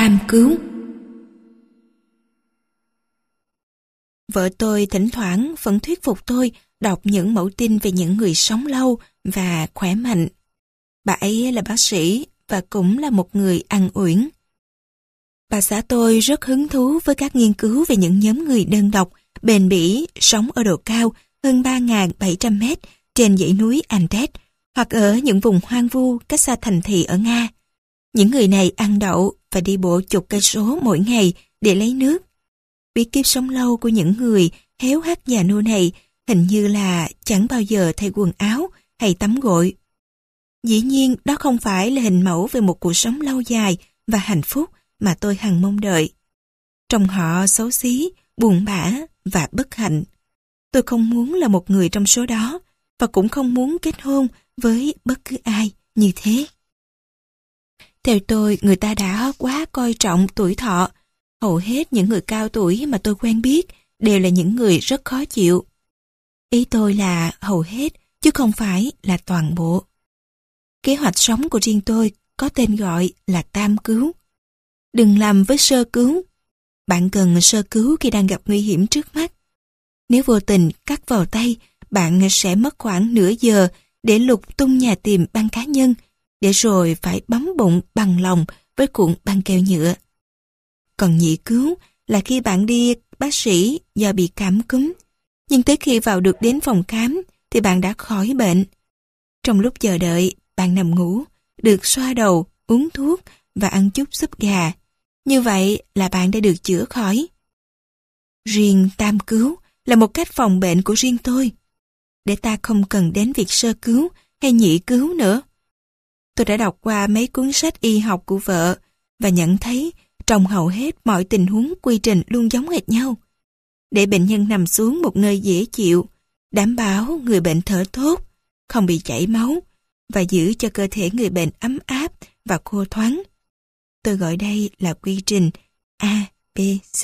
Tam cứu. Vợ tôi thỉnh thoảng vẫn thuyết phục tôi đọc những mẫu tin về những người sống lâu và khỏe mạnh. Bà ấy là bác sĩ và cũng là một người ăn uyển. Bà xã tôi rất hứng thú với các nghiên cứu về những nhóm người đơn độc, bền bỉ, sống ở độ cao hơn 3.700 mét trên dãy núi Andes hoặc ở những vùng hoang vu cách xa thành thị ở Nga. Những người này ăn đậu và đi bộ chục cây số mỗi ngày để lấy nước. Bí kíp sống lâu của những người héo hắt già nua này hình như là chẳng bao giờ thay quần áo hay tắm gội. Dĩ nhiên đó không phải là hình mẫu về một cuộc sống lâu dài và hạnh phúc mà tôi hằng mong đợi. Trông họ xấu xí, buồn bã và bất hạnh. Tôi không muốn là một người trong số đó và cũng không muốn kết hôn với bất cứ ai như thế. Theo tôi, người ta đã quá coi trọng tuổi thọ. Hầu hết những người cao tuổi mà tôi quen biết đều là những người rất khó chịu. Ý tôi là hầu hết, chứ không phải là toàn bộ. Kế hoạch sống của riêng tôi có tên gọi là tam cứu. Đừng làm với sơ cứu. Bạn cần sơ cứu khi đang gặp nguy hiểm trước mắt. Nếu vô tình cắt vào tay, bạn sẽ mất khoảng nửa giờ để lục tung nhà tìm băng cá nhân, để rồi phải bấm bụng bằng lòng với cuộn băng keo nhựa. Còn nhị cứu là khi bạn đi bác sĩ do bị cảm cúm, nhưng tới khi vào được đến phòng khám thì bạn đã khỏi bệnh. Trong lúc chờ đợi, bạn nằm ngủ, được xoa đầu, uống thuốc và ăn chút súp gà. Như vậy là bạn đã được chữa khỏi. Riêng tam cứu là một cách phòng bệnh của riêng tôi, để ta không cần đến việc sơ cứu hay nhị cứu nữa. Tôi đã đọc qua mấy cuốn sách y học của vợ và nhận thấy trong hầu hết mọi tình huống quy trình luôn giống hệt nhau. Để bệnh nhân nằm xuống một nơi dễ chịu, đảm bảo người bệnh thở tốt, không bị chảy máu và giữ cho cơ thể người bệnh ấm áp và khô thoáng. Tôi gọi đây là quy trình A, B, C.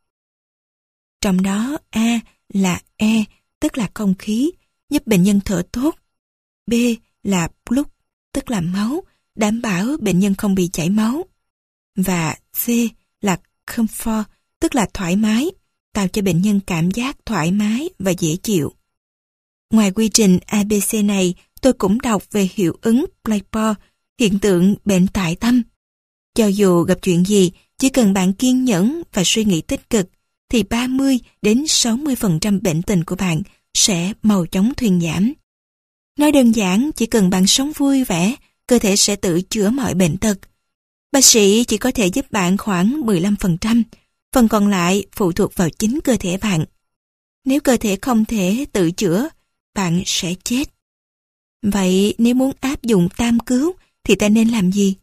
Trong đó A là E, tức là không khí, giúp bệnh nhân thở tốt. B là blood, tức là máu, đảm bảo bệnh nhân không bị chảy máu. Và C là comfort, tức là thoải mái, tạo cho bệnh nhân cảm giác thoải mái và dễ chịu. Ngoài quy trình ABC này, tôi cũng đọc về hiệu ứng Blackmore, hiện tượng bệnh tại tâm. Cho dù gặp chuyện gì, chỉ cần bạn kiên nhẫn và suy nghĩ tích cực, thì 30 đến 60% bệnh tình của bạn sẽ mau chóng thuyên giảm. Nói đơn giản, chỉ cần bạn sống vui vẻ, cơ thể sẽ tự chữa mọi bệnh tật. Bác sĩ chỉ có thể giúp bạn khoảng 15%, phần còn lại phụ thuộc vào chính cơ thể bạn. Nếu cơ thể không thể tự chữa, bạn sẽ chết. Vậy nếu muốn áp dụng tam cứu thì ta nên làm gì?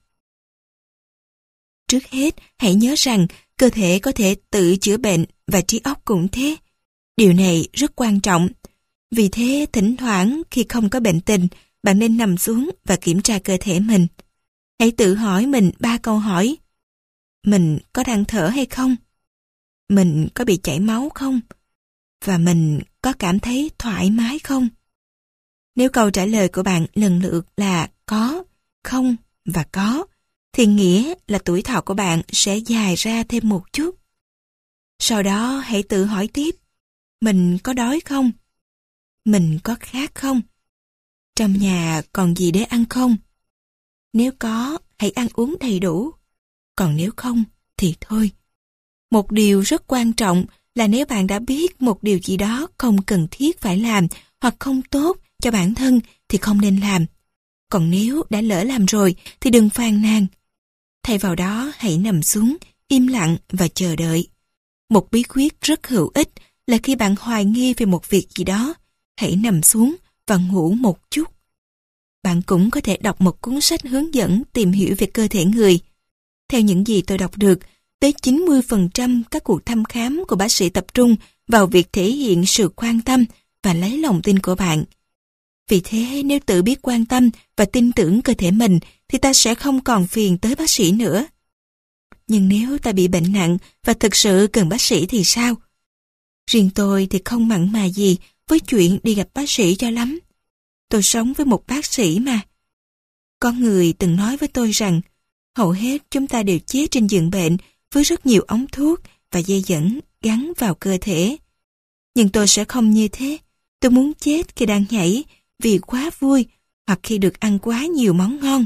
Trước hết, hãy nhớ rằng cơ thể có thể tự chữa bệnh và trí óc cũng thế. Điều này rất quan trọng. Vì thế, thỉnh thoảng khi không có bệnh tình, bạn nên nằm xuống và kiểm tra cơ thể mình. Hãy tự hỏi mình 3 câu hỏi. Mình có đang thở hay không? Mình có bị chảy máu không? Và mình có cảm thấy thoải mái không? Nếu câu trả lời của bạn lần lượt là có, không và có, thì nghĩa là tuổi thọ của bạn sẽ dài ra thêm một chút. Sau đó hãy tự hỏi tiếp, mình có đói không? Mình có khát không? Trong nhà còn gì để ăn không? Nếu có, hãy ăn uống đầy đủ. Còn nếu không, thì thôi. Một điều rất quan trọng là nếu bạn đã biết một điều gì đó không cần thiết phải làm hoặc không tốt cho bản thân thì không nên làm. Còn nếu đã lỡ làm rồi thì đừng phàn nàn. Thay vào đó hãy nằm xuống, im lặng và chờ đợi. Một bí quyết rất hữu ích là khi bạn hoài nghi về một việc gì đó, hãy nằm xuống và ngủ một chút. Bạn cũng có thể đọc một cuốn sách hướng dẫn tìm hiểu về cơ thể người. Theo những gì tôi đọc được, tới 90% các cuộc thăm khám của bác sĩ tập trung vào việc thể hiện sự quan tâm và lấy lòng tin của bạn. Vì thế, nếu tự biết quan tâm và tin tưởng cơ thể mình, thì ta sẽ không còn phiền tới bác sĩ nữa. Nhưng nếu ta bị bệnh nặng và thực sự cần bác sĩ thì sao? Riêng tôi thì không mặn mà gì với chuyện đi gặp bác sĩ cho lắm. Tôi sống với một bác sĩ mà. Có người từng nói với tôi rằng, Hầu hết chúng ta đều chết trên giường bệnh với rất nhiều ống thuốc và dây dẫn gắn vào cơ thể. Nhưng tôi sẽ không như thế. Tôi muốn chết khi đang nhảy vì quá vui hoặc khi được ăn quá nhiều món ngon.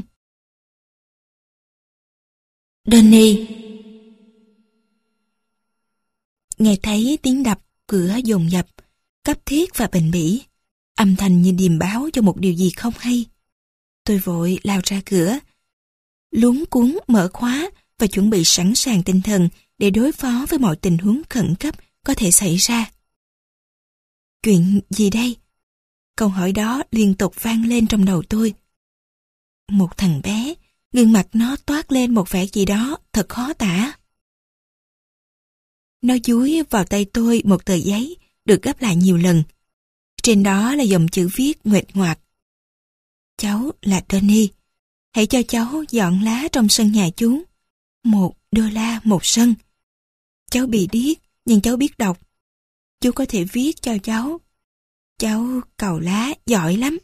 Donnie. Nghe thấy tiếng đập cửa dồn dập, cấp thiết và bền bỉ, âm thanh như điềm báo cho một điều gì không hay. Tôi vội lao ra cửa, luống cuống mở khóa và chuẩn bị sẵn sàng tinh thần để đối phó với mọi tình huống khẩn cấp có thể xảy ra. Chuyện gì đây? Câu hỏi đó liên tục vang lên trong đầu tôi. Một thằng bé, gương mặt nó toát lên một vẻ gì đó thật khó tả. Nó dúi vào tay tôi một tờ giấy được gấp lại nhiều lần. Trên đó là dòng chữ viết nguệch ngoạc. Cháu là Donnie. Hãy cho cháu dọn lá trong sân nhà chú. $1 một sân. Cháu bị điếc nhưng cháu biết đọc. Chú có thể viết cho cháu. Cháu cào lá giỏi lắm.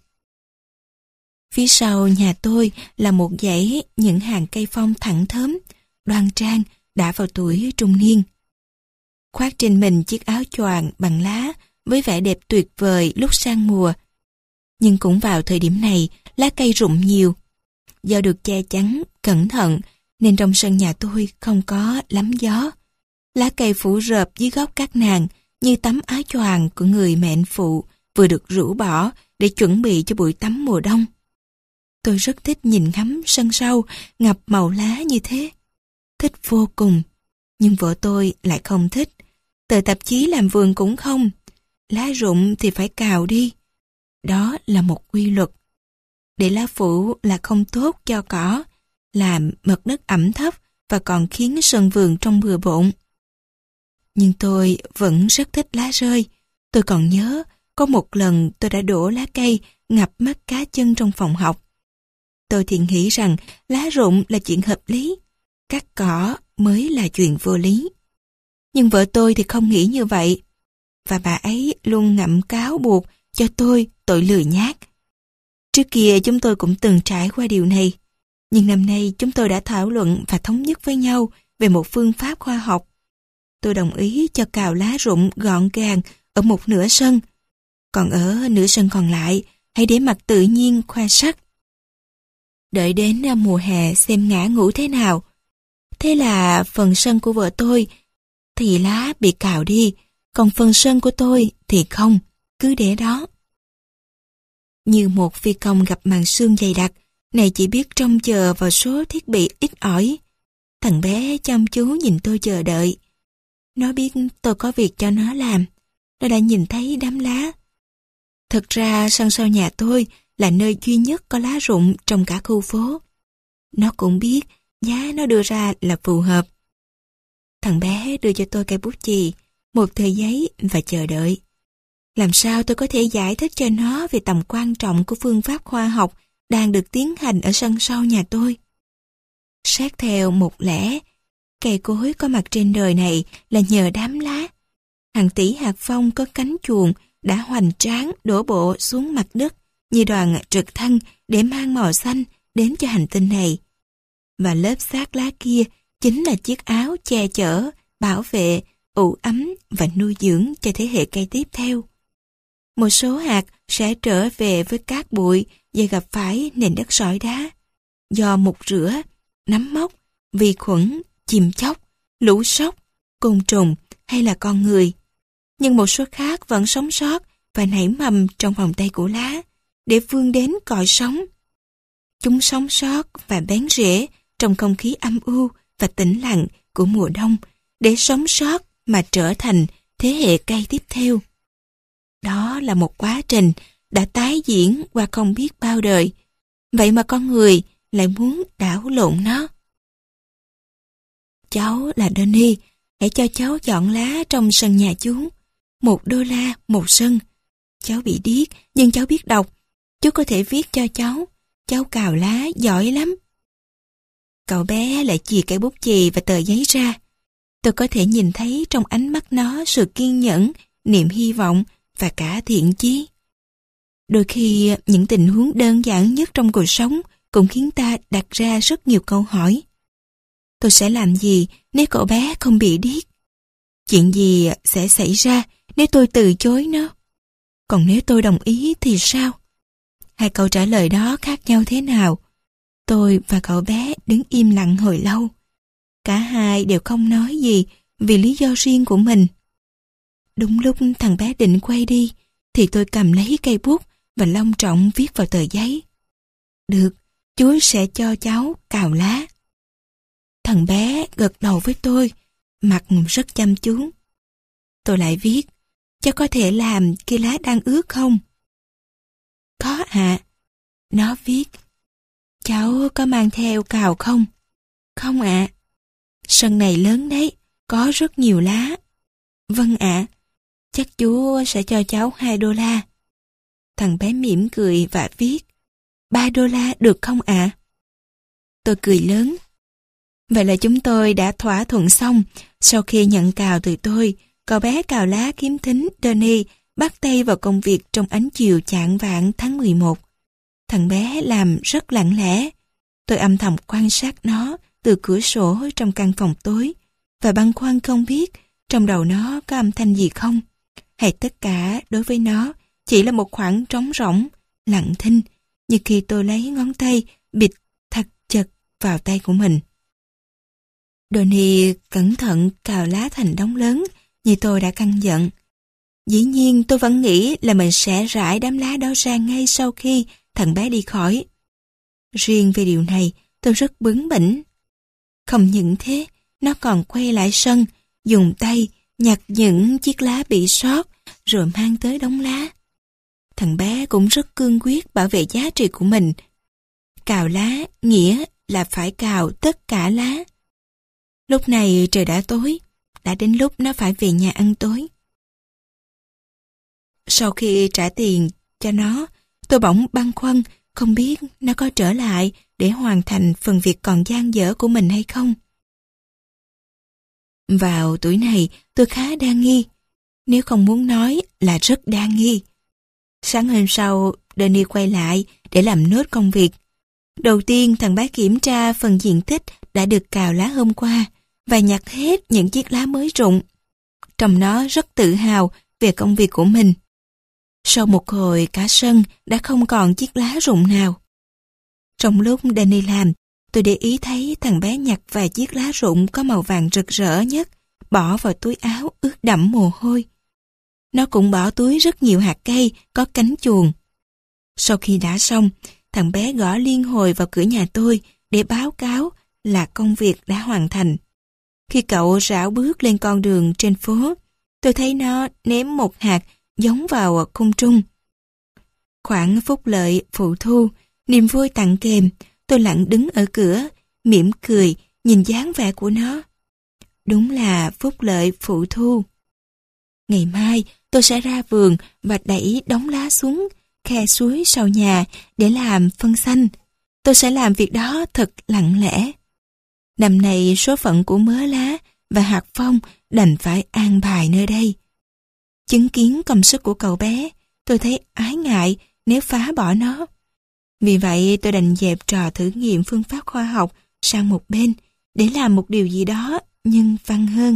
Phía sau nhà tôi là một dãy những hàng cây phong thẳng thớm, đoan trang, đã vào tuổi trung niên. Khoác trên mình chiếc áo choàng bằng lá với vẻ đẹp tuyệt vời lúc sang mùa. Nhưng cũng vào thời điểm này, lá cây rụng nhiều. Do được che chắn, cẩn thận, nên trong sân nhà tôi không có lắm gió. Lá cây phủ rợp dưới gốc các nàng như tấm áo choàng của người mệnh phụ vừa được rũ bỏ để chuẩn bị cho buổi tắm mùa đông. Tôi rất thích nhìn ngắm sân sau ngập màu lá như thế. Thích vô cùng. Nhưng vợ tôi lại không thích. Tờ tạp chí làm vườn cũng không. Lá rụng thì phải cào đi. Đó là một quy luật. Để lá phủ là không tốt cho cỏ, làm mật đất ẩm thấp và còn khiến sân vườn trông bừa bộn. Nhưng tôi vẫn rất thích lá rơi. Tôi còn nhớ có một lần tôi đã đổ lá cây ngập mắt cá chân trong phòng học. Tôi thì nghĩ rằng lá rụng là chuyện hợp lý, cắt cỏ mới là chuyện vô lý. Nhưng vợ tôi thì không nghĩ như vậy, và bà ấy luôn ngậm cáo buộc cho tôi tội lười nhác. Trước kia chúng tôi cũng từng trải qua điều này, nhưng năm nay chúng tôi đã thảo luận và thống nhất với nhau về một phương pháp khoa học. Tôi đồng ý cho cào lá rụng gọn gàng ở một nửa sân, còn ở nửa sân còn lại hãy để mặt tự nhiên khoe sắc. Đợi đến mùa hè xem ngã ngũ thế nào. Thế là phần sân của vợ tôi thì lá bị cào đi, còn phần sân của tôi thì không, cứ để đó. Như một phi công gặp màn sương dày đặc, này chỉ biết trông chờ vào số thiết bị ít ỏi. Thằng bé chăm chú nhìn tôi chờ đợi. Nó biết tôi có việc cho nó làm. Nó đã nhìn thấy đám lá. Thật ra sân sau nhà tôi là nơi duy nhất có lá rụng trong cả khu phố. Nó cũng biết giá nó đưa ra là phù hợp. Thằng bé đưa cho tôi cây bút chì, một tờ giấy và chờ đợi. Làm sao tôi có thể giải thích cho nó về tầm quan trọng của phương pháp khoa học đang được tiến hành ở sân sau nhà tôi? Xét theo một lẽ, cây cối có mặt trên đời này là nhờ đám lá. Hàng tỷ hạt phong có cánh chuồn đã hoành tráng đổ bộ xuống mặt đất như đoàn trực thăng để mang màu xanh đến cho hành tinh này. Và lớp xác lá kia chính là chiếc áo che chở, bảo vệ, ủ ấm và nuôi dưỡng cho thế hệ cây tiếp theo. Một số hạt sẽ trở về với cát bụi và gặp phải nền đất sỏi đá. Do mục rửa, nấm mốc, vi khuẩn, chim chóc, lũ sóc, côn trùng hay là con người. Nhưng một số khác vẫn sống sót và nảy mầm trong vòng tay của lá để vươn đến cội sống. Chúng sống sót và bén rễ trong không khí âm u và tĩnh lặng của mùa đông để sống sót mà trở thành thế hệ cây tiếp theo. Đó là một quá trình đã tái diễn qua không biết bao đời. Vậy mà con người lại muốn đảo lộn nó. Cháu là Donnie, hãy cho cháu dọn lá trong sân nhà chú. $1 một sân. Cháu bị điếc nhưng cháu biết đọc. Chú có thể viết cho cháu. Cháu cào lá giỏi lắm. Cậu bé lại chìa cây bút chì và tờ giấy ra. Tôi có thể nhìn thấy trong ánh mắt nó sự kiên nhẫn, niềm hy vọng và cả thiện chí. Đôi khi những tình huống đơn giản nhất trong cuộc sống cũng khiến ta đặt ra rất nhiều câu hỏi. tôi sẽ làm gì nếu cậu bé không bị điếc? Chuyện gì sẽ xảy ra nếu tôi từ chối nó? Còn nếu tôi đồng ý thì sao? Hai câu trả lời đó khác nhau thế nào? Tôi và cậu bé đứng im lặng hồi lâu. Cả hai đều không nói gì vì lý do riêng của mình. Đúng lúc thằng bé định quay đi, thì tôi cầm lấy cây bút và long trọng viết vào tờ giấy. Được, Chúa sẽ cho cháu cào lá. Thằng bé gật đầu với tôi, mặt rất chăm chú. Tôi lại viết, cháu có thể làm khi lá đang ướt không? Có ạ. Nó viết, cháu có mang theo cào không? Không ạ. Sân này lớn đấy, có rất nhiều lá. Vâng ạ. Chắc Chúa sẽ cho cháu $2. Thằng bé mỉm cười và viết, $3 được không ạ? Tôi cười lớn. Vậy là chúng tôi đã thỏa thuận xong. Sau khi nhận cào từ tôi, cậu bé cào lá kiếm thính Donnie bắt tay vào công việc trong ánh chiều chạng vạng tháng 11. Thằng bé làm rất lặng lẽ. Tôi âm thầm quan sát nó từ cửa sổ trong căn phòng tối và băn khoăn không biết trong đầu nó có âm thanh gì không, hay tất cả đối với nó chỉ là một khoảng trống rỗng, lặng thinh, như khi tôi lấy ngón tay bịt thật chặt vào tay của mình. Donnie cẩn thận cào lá thành đống lớn như tôi đã căn dặn. Dĩ nhiên tôi vẫn nghĩ là mình sẽ rải đám lá đó ra ngay sau khi thằng bé đi khỏi. Riêng về điều này tôi rất bướng bỉnh. Không những thế, nó còn quay lại sân, dùng tay nhặt những chiếc lá bị sót rồi mang tới đống lá. Thằng bé cũng rất cương quyết bảo vệ giá trị của mình. Cào lá nghĩa là phải cào tất cả lá. Lúc này trời đã tối, đã đến lúc nó phải về nhà ăn tối. Sau khi trả tiền cho nó, tôi bỗng băn khoăn không biết nó có trở lại để hoàn thành phần việc còn dang dở của mình hay không. Vào tuổi này tôi khá đa nghi, nếu không muốn nói là rất đa nghi. Sáng hôm sau, Danny quay lại để làm nốt công việc. Đầu tiên thằng bé kiểm tra phần diện tích đã được cào lá hôm qua và nhặt hết những chiếc lá mới rụng. Trông nó rất tự hào về công việc của mình. Sau một hồi cả sân đã không còn chiếc lá rụng nào. Trong lúc Danny làm, tôi để ý thấy thằng bé nhặt vài chiếc lá rụng có màu vàng rực rỡ nhất, bỏ vào túi áo ướt đẫm mồ hôi. Nó cũng bỏ túi rất nhiều hạt cây có cánh chuồn. Sau khi đã xong, thằng bé gõ liên hồi vào cửa nhà tôi để báo cáo là công việc đã hoàn thành. Khi cậu rảo bước lên con đường trên phố, tôi thấy nó ném một hạt giống vào không trung. Khoảng phúc lợi phụ thu, niềm vui tặng kèm, tôi lặng đứng ở cửa, mỉm cười nhìn dáng vẻ của nó. Đúng là phúc lợi phụ thu. Ngày mai tôi sẽ ra vườn và đẩy đống lá xuống khe suối sau nhà để làm phân xanh. Tôi sẽ làm việc đó thật lặng lẽ. Năm nay số phận của mớ lá và hạt phong đành phải an bài nơi đây. Chứng kiến công sức của cậu bé, tôi thấy ái ngại nếu phá bỏ nó. Vì vậy tôi đành dẹp trò thử nghiệm phương pháp khoa học sang một bên để làm một điều gì đó nhân văn hơn.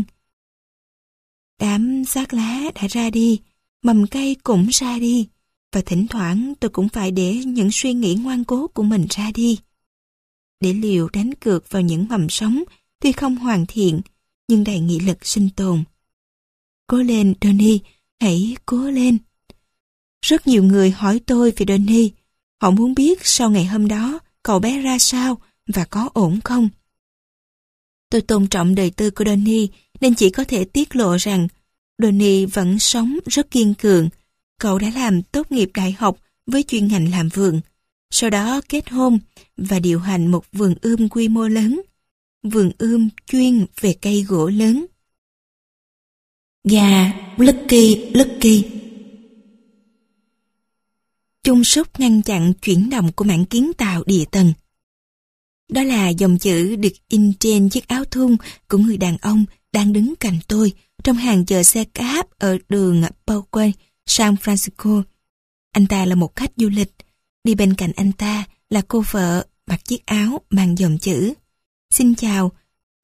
Đám xác lá đã ra đi, mầm cây cũng ra đi, và thỉnh thoảng tôi cũng phải để những suy nghĩ ngoan cố của mình ra đi. Để liều đánh cược vào những mầm sống tuy không hoàn thiện, nhưng đầy nghị lực sinh tồn. Cố lên, Donnie, hãy cố lên. Rất nhiều người hỏi tôi về Donnie. Họ muốn biết sau ngày hôm đó cậu bé ra sao và có ổn không. Tôi tôn trọng đời tư của Donnie nên chỉ có thể tiết lộ rằng Donnie vẫn sống rất kiên cường. Cậu đã làm tốt nghiệp đại học với chuyên ngành làm vườn, sau đó kết hôn và điều hành một vườn ươm quy mô lớn, vườn ươm chuyên về cây gỗ lớn. Gà Lucky Lucky. Chung sức ngăn chặn chuyển động của mảng kiến tạo địa tầng. Đó là dòng chữ được in trên chiếc áo thun của người đàn ông đang đứng cạnh tôi trong hàng chờ xe cáp ở đường Parkway, San Francisco. Anh ta là một khách du lịch. Đi bên cạnh anh ta là cô vợ mặc chiếc áo mang dòng chữ: Xin chào,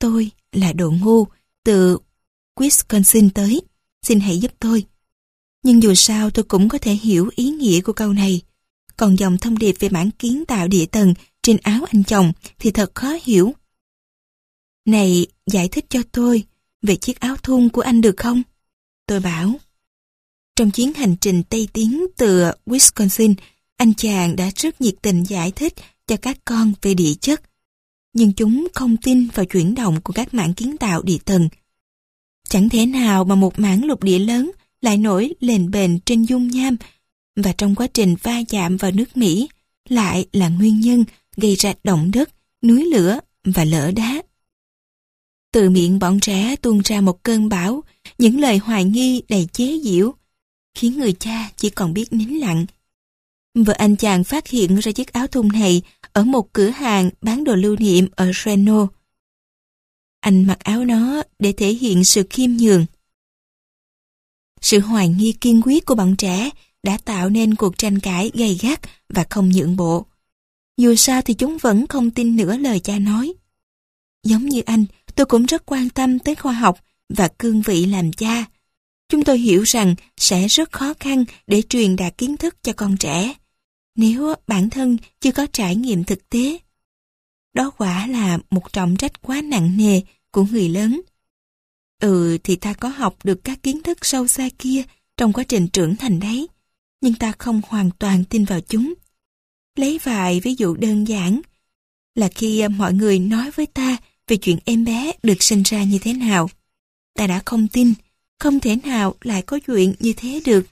tôi là đồ ngu từ Wisconsin tới. Xin hãy giúp tôi. Nhưng dù sao tôi cũng có thể hiểu ý nghĩa của câu này. Còn dòng thông điệp về mảng kiến tạo địa tầng trên áo anh chồng thì thật khó hiểu. Này, giải thích cho tôi về chiếc áo thun của anh được không? Tôi bảo. Trong chuyến hành trình Tây Tiến từ Wisconsin, anh chàng đã rất nhiệt tình giải thích cho các con về địa chất. Nhưng chúng không tin vào chuyển động của các mảng kiến tạo địa tầng. Chẳng thể nào mà một mảng lục địa lớn lại nổi lềnh bềnh trên dung nham, và trong quá trình va chạm vào nước Mỹ lại là nguyên nhân gây ra động đất, núi lửa và lở đá. Từ miệng bọn trẻ tuôn ra một cơn bão, những lời hoài nghi đầy chế giễu, khiến người cha chỉ còn biết nín lặng. Vợ anh chàng phát hiện ra chiếc áo thun này ở một cửa hàng bán đồ lưu niệm ở Reno. Anh mặc áo nó để thể hiện sự khiêm nhường. Sự hoài nghi kiên quyết của bọn trẻ đã tạo nên cuộc tranh cãi gay gắt và không nhượng bộ. Dù sao thì chúng vẫn không tin nửa lời cha nói. Giống như anh, tôi cũng rất quan tâm tới khoa học và cương vị làm cha. Chúng tôi hiểu rằng sẽ rất khó khăn để truyền đạt kiến thức cho con trẻ, nếu bản thân chưa có trải nghiệm thực tế. Đó quả là một trọng trách quá nặng nề của người lớn. Thì ta có học được các kiến thức sâu xa kia trong quá trình trưởng thành đấy, nhưng ta không hoàn toàn tin vào chúng. Lấy vài ví dụ đơn giản là khi mọi người nói với ta về chuyện em bé được sinh ra như thế nào, ta đã không tin, không thể nào lại có chuyện như thế được.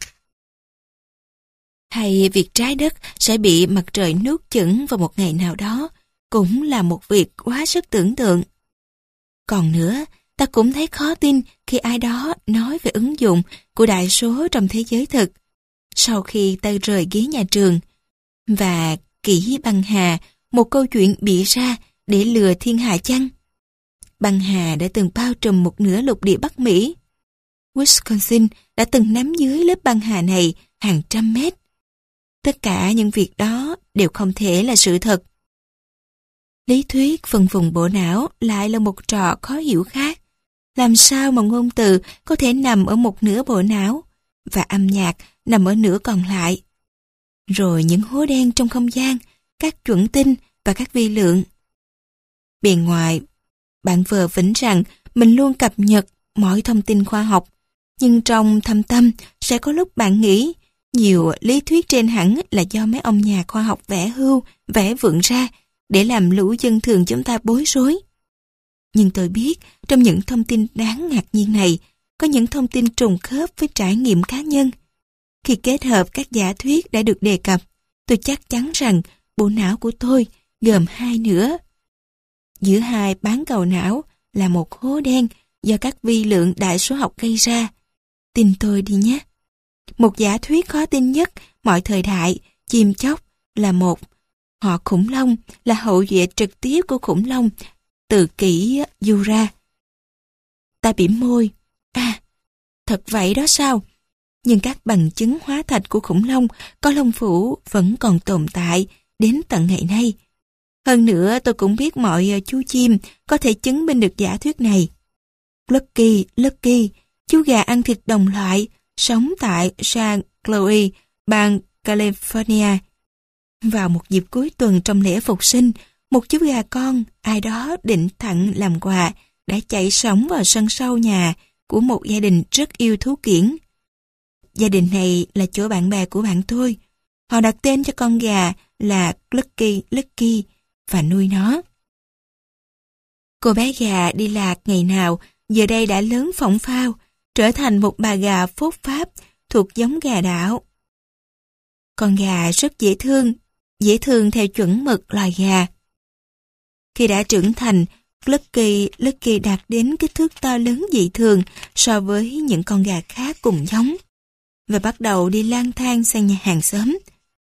Hay việc trái đất sẽ bị mặt trời nuốt chửng vào một ngày nào đó cũng là một việc quá sức tưởng tượng. Còn nữa, ta cũng thấy khó tin khi ai đó nói về ứng dụng của đại số trong thế giới thực. Sau khi ta rời ghế nhà trường, và kỹ băng hà, một câu chuyện bịa ra để lừa thiên hạ chăng? Băng hà đã từng bao trùm một nửa lục địa Bắc Mỹ. Wisconsin đã từng nắm dưới lớp băng hà này hàng trăm mét. Tất cả những việc đó đều không thể là sự thật. Lý thuyết phân vùng bộ não lại là một trò khó hiểu khác. Làm sao mà ngôn từ có thể nằm ở một nửa bộ não và âm nhạc nằm ở nửa còn lại? Rồi những hố đen trong không gian, các chuẩn tinh và các vi lượng. Bề ngoài, bạn vờ vĩnh rằng mình luôn cập nhật mọi thông tin khoa học, nhưng trong thâm tâm sẽ có lúc bạn nghĩ nhiều lý thuyết trên hẳn là do mấy ông nhà khoa học vẽ hưu, vẽ vượn ra để làm lũ dân thường chúng ta bối rối. Nhưng tôi biết trong những thông tin đáng ngạc nhiên này có những thông tin trùng khớp với trải nghiệm cá nhân. Khi kết hợp các giả thuyết đã được đề cập, tôi chắc chắn rằng bộ não của tôi gồm hai nửa. Giữa hai bán cầu não là một hố đen do các vi lượng đại số học gây ra. Tin tôi đi nhé. Một giả thuyết khó tin nhất mọi thời đại, chim chóc, là một họ khủng long là hậu duệ trực tiếp của khủng long từ kỷ Jura. Ta bỉm môi. Thật vậy đó sao? Nhưng các bằng chứng hóa thạch của khủng long có lông vũ vẫn còn tồn tại đến tận ngày nay. Hơn nữa tôi cũng biết mọi chú chim có thể chứng minh được giả thuyết này. Lucky, chú gà ăn thịt đồng loại, sống tại San Chloe, bang California. Vào một dịp cuối tuần trong lễ phục sinh, một chú gà con ai đó định tặng làm quà đã chạy sống vào sân sau nhà của một gia đình rất yêu thú kiểng. Gia đình này là chỗ bạn bè của bạn tôi. Họ đặt tên cho con gà là Lucky và nuôi nó. Cô bé gà đi lạc ngày nào giờ đây đã lớn phỏng phao, trở thành một bà gà phốt pháp thuộc giống gà đảo. Con gà rất dễ thương theo chuẩn mực loài gà. Khi đã trưởng thành, Lucky đạt đến kích thước to lớn dị thường so với những con gà khác cùng giống và bắt đầu đi lang thang sang nhà hàng xóm.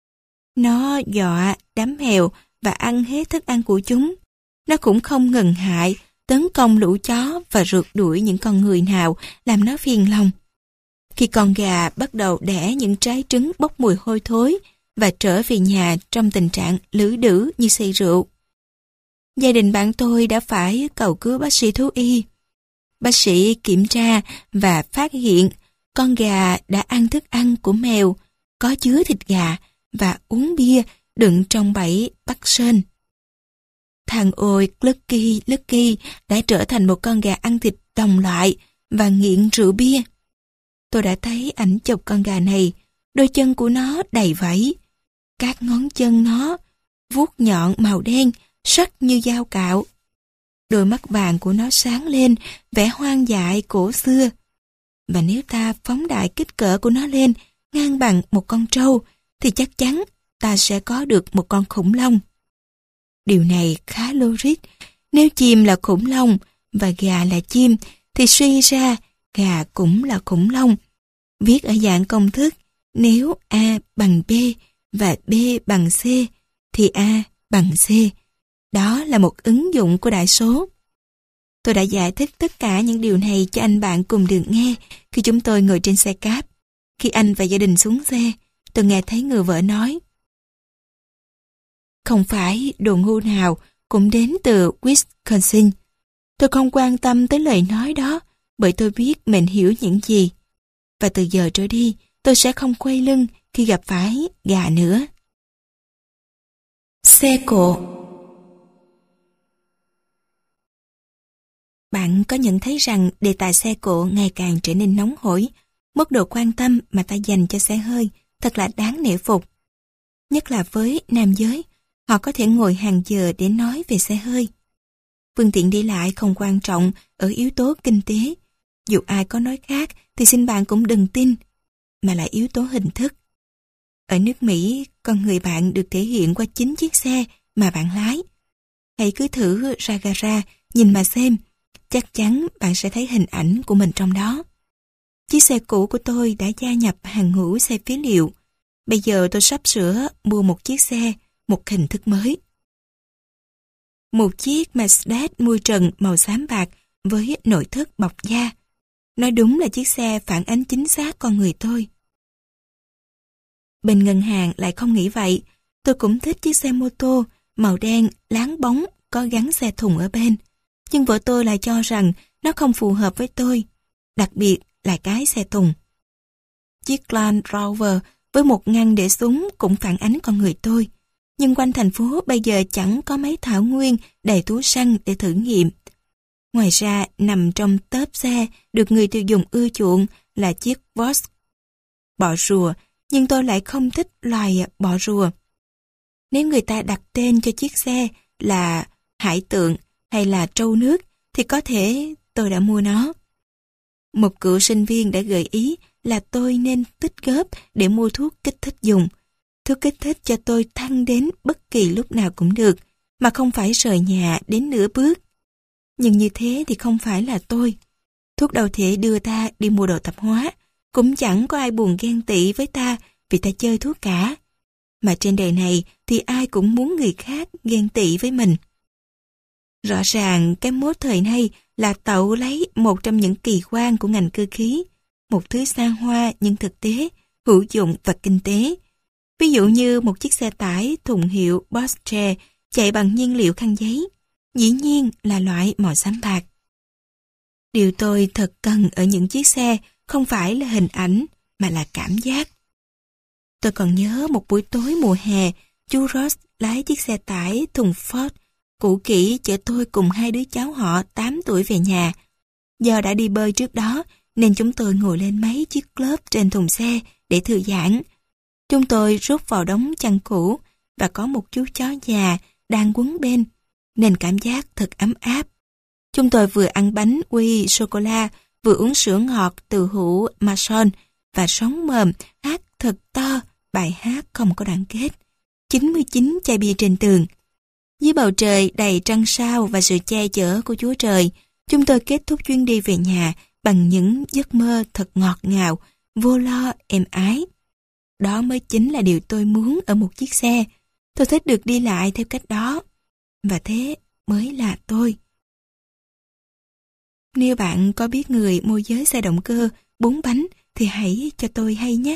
Nó dọa đám mèo và ăn hết thức ăn của chúng. Nó cũng không ngần ngại tấn công lũ chó và rượt đuổi những con người nào làm nó phiền lòng. Khi con gà bắt đầu đẻ những trái trứng bốc mùi hôi thối và trở về nhà trong tình trạng lử đử như say rượu, Gia đình bạn tôi đã phải cầu cứu bác sĩ thú y. Bác sĩ kiểm tra và phát hiện con gà đã ăn thức ăn của mèo, có chứa thịt gà và uống bia đựng trong bẫy bắt sên. Thằng ôi Lucky đã trở thành một con gà ăn thịt đồng loại và nghiện rượu bia. Tôi đã thấy ảnh chụp con gà này, đôi chân của nó đầy vảy. Các ngón chân nó vuốt nhọn màu đen, sắc như dao cạo. Đôi mắt vàng của nó sáng lên, vẻ hoang dại cổ xưa. Và nếu ta phóng đại kích cỡ của nó lên, ngang bằng một con trâu, thì chắc chắn ta sẽ có được một con khủng long. Điều này khá logic. Nếu chim là khủng long và gà là chim, thì suy ra gà cũng là khủng long. Viết ở dạng công thức, nếu A bằng B và B bằng C, thì A bằng C. Đó là một ứng dụng của đại số. Tôi đã giải thích tất cả những điều này cho anh bạn cùng đường nghe khi chúng tôi ngồi trên xe cáp. Khi anh và gia đình xuống xe, tôi nghe thấy người vợ nói: "Không phải đồ ngu nào cũng đến từ Wisconsin. Tôi không quan tâm tới lời nói đó, bởi tôi biết mình hiểu những gì. Và từ giờ trở đi, tôi sẽ không quay lưng khi gặp phải gà nữa." Xe cộ. Bạn có nhận thấy rằng đề tài xe cộ ngày càng trở nên nóng hổi, mức độ quan tâm mà ta dành cho xe hơi thật là đáng nể phục. Nhất là với nam giới, họ có thể ngồi hàng giờ để nói về xe hơi. Phương tiện đi lại không quan trọng ở yếu tố kinh tế. Dù ai có nói khác thì xin bạn cũng đừng tin, mà là yếu tố hình thức. Ở nước Mỹ, con người bạn được thể hiện qua chính chiếc xe mà bạn lái. Hãy cứ thử ra gara, nhìn mà xem, chắc chắn bạn sẽ thấy hình ảnh của mình trong đó. Chiếc xe cũ của tôi đã gia nhập hàng ngũ xe phế liệu. Bây giờ tôi sắp sửa mua một chiếc xe, một hình thức mới. Một chiếc Mercedes mui trần màu xám bạc với nội thất bọc da. Nói đúng là chiếc xe phản ánh chính xác con người tôi. Bên ngân hàng lại không nghĩ vậy. Tôi cũng thích chiếc xe mô tô màu đen láng bóng có gắn xe thùng ở bên. Nhưng vợ tôi lại cho rằng nó không phù hợp với tôi, đặc biệt là cái xe thùng. Chiếc Land Rover với một ngăn để súng cũng phản ánh con người tôi. Nhưng quanh thành phố bây giờ chẳng có mấy thảo nguyên đầy túi xăng để thử nghiệm. Ngoài ra, nằm trong tốp xe được người tiêu dùng ưa chuộng là chiếc Vauxhall bọ rùa, nhưng tôi lại không thích loài bọ rùa. Nếu người ta đặt tên cho chiếc xe là hải tượng hay là trâu nước, thì có thể tôi đã mua nó. Một cựu sinh viên đã gợi ý là tôi nên tích góp để mua thuốc kích thích dùng. Thuốc kích thích cho tôi thăng đến bất kỳ lúc nào cũng được, mà không phải rời nhà đến nửa bước. Nhưng như thế thì không phải là tôi. Thuốc đâu thể đưa ta đi mua đồ tạp hóa, cũng chẳng có ai buồn ghen tị với ta vì ta chơi thuốc cả. Mà trên đời này thì ai cũng muốn người khác ghen tị với mình. Rõ ràng cái mốt thời nay là tậu lấy một trong những kỳ quan của ngành cơ khí, một thứ xa hoa nhưng thực tế, hữu dụng và kinh tế. Ví dụ như một chiếc xe tải thùng hiệu Porsche chạy bằng nhiên liệu khăn giấy, dĩ nhiên là loại màu xám bạc. Điều tôi thật cần ở những chiếc xe không phải là hình ảnh mà là cảm giác. Tôi còn nhớ một buổi tối mùa hè, chú Ross lái chiếc xe tải thùng Ford cũ kỹ chở tôi cùng hai đứa cháu họ 8 tuổi về nhà. Do đã đi bơi trước đó nên chúng tôi ngồi lên mấy chiếc clop trên thùng xe để thư giãn. Chúng tôi rút vào đống chăn cũ và có một chú chó già đang quấn bên, nên cảm giác thật ấm áp. Chúng tôi vừa ăn bánh quy sô-cô-la, vừa uống sữa ngọt từ hũ Mason và sống mồm hát thật to bài hát không có đoạn kết. 99 chai bia trên tường. Dưới bầu trời đầy trăng sao và sự che chở của Chúa Trời, chúng tôi kết thúc chuyến đi về nhà bằng những giấc mơ thật ngọt ngào, vô lo, êm ái. Đó mới chính là điều tôi muốn ở một chiếc xe. Tôi thích được đi lại theo cách đó. Và thế mới là tôi. Nếu bạn có biết người môi giới xe động cơ 4 bánh thì hãy cho tôi hay nhé.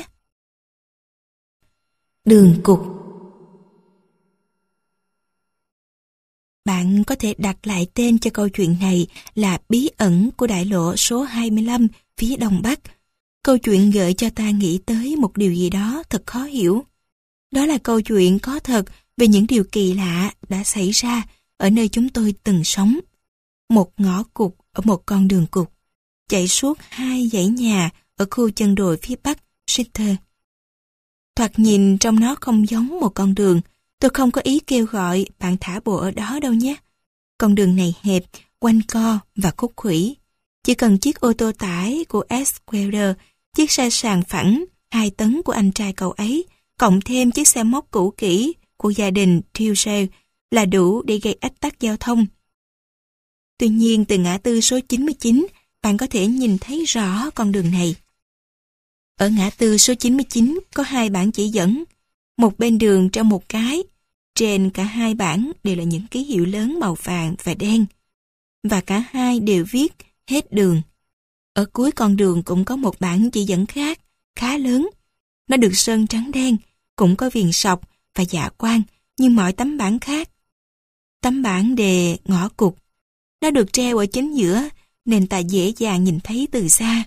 Đường cục. Bạn có thể đặt lại tên cho câu chuyện này là Bí ẩn của đại lộ số 25 phía đông bắc. Câu chuyện gợi cho ta nghĩ tới một điều gì đó thật khó hiểu. Đó là câu chuyện có thật về những điều kỳ lạ đã xảy ra ở nơi chúng tôi từng sống. Một ngõ cụt ở một con đường cụt, chạy suốt 2 dãy nhà ở khu chân đồi phía bắc Sitter. Thoạt nhìn trong nó không giống một con đường. Tôi không có ý kêu gọi bạn thả bộ ở đó đâu nhé. Con đường này hẹp, quanh co và khúc khuỷu. Chỉ cần chiếc ô tô tải của Esquire, chiếc xe sàn phẳng 2 tấn của anh trai cậu ấy, cộng thêm chiếc xe móc cũ kỹ của gia đình Tuesday là đủ để gây ách tắc giao thông. Tuy nhiên, từ ngã tư số 99, bạn có thể nhìn thấy rõ con đường này. Ở ngã tư số 99 có 2 bảng chỉ dẫn, một bên đường trong một cái. Trên cả 2 bảng đều là những ký hiệu lớn màu vàng và đen. Và cả hai đều viết hết đường. Ở cuối con đường cũng có một bảng chỉ dẫn khác, khá lớn. Nó được sơn trắng đen, cũng có viền sọc và dạ quang như mọi tấm bảng khác. Tấm bảng đề ngõ cụt. Nó được treo ở chính giữa nên ta dễ dàng nhìn thấy từ xa.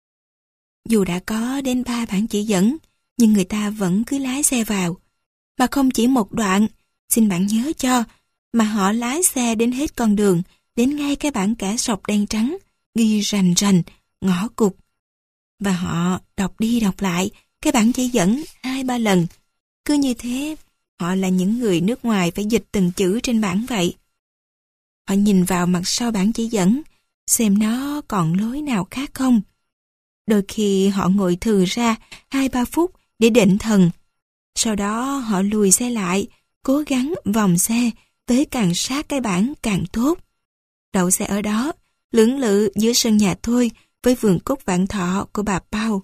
Dù đã có đến 3 bảng chỉ dẫn, nhưng người ta vẫn cứ lái xe vào. Mà không chỉ một đoạn, xin bạn nhớ cho, mà họ lái xe đến hết con đường, đến ngay cái bảng cả sọc đen trắng, ghi rành rành, ngõ cụt. Và họ đọc đi đọc lại cái bảng chỉ dẫn 2-3 lần. Cứ như thế, họ là những người nước ngoài phải dịch từng chữ trên bảng vậy. Họ nhìn vào mặt sau bảng chỉ dẫn, xem nó còn lối nào khác không. Đôi khi họ ngồi thừ ra 2-3 phút để định thần. Sau đó họ lùi xe lại, cố gắng vòng xe tới càng sát cái bảng càng tốt. Đậu xe ở đó, lưỡng lự giữa sân nhà tôi với vườn cúc vạn thọ của bà Pau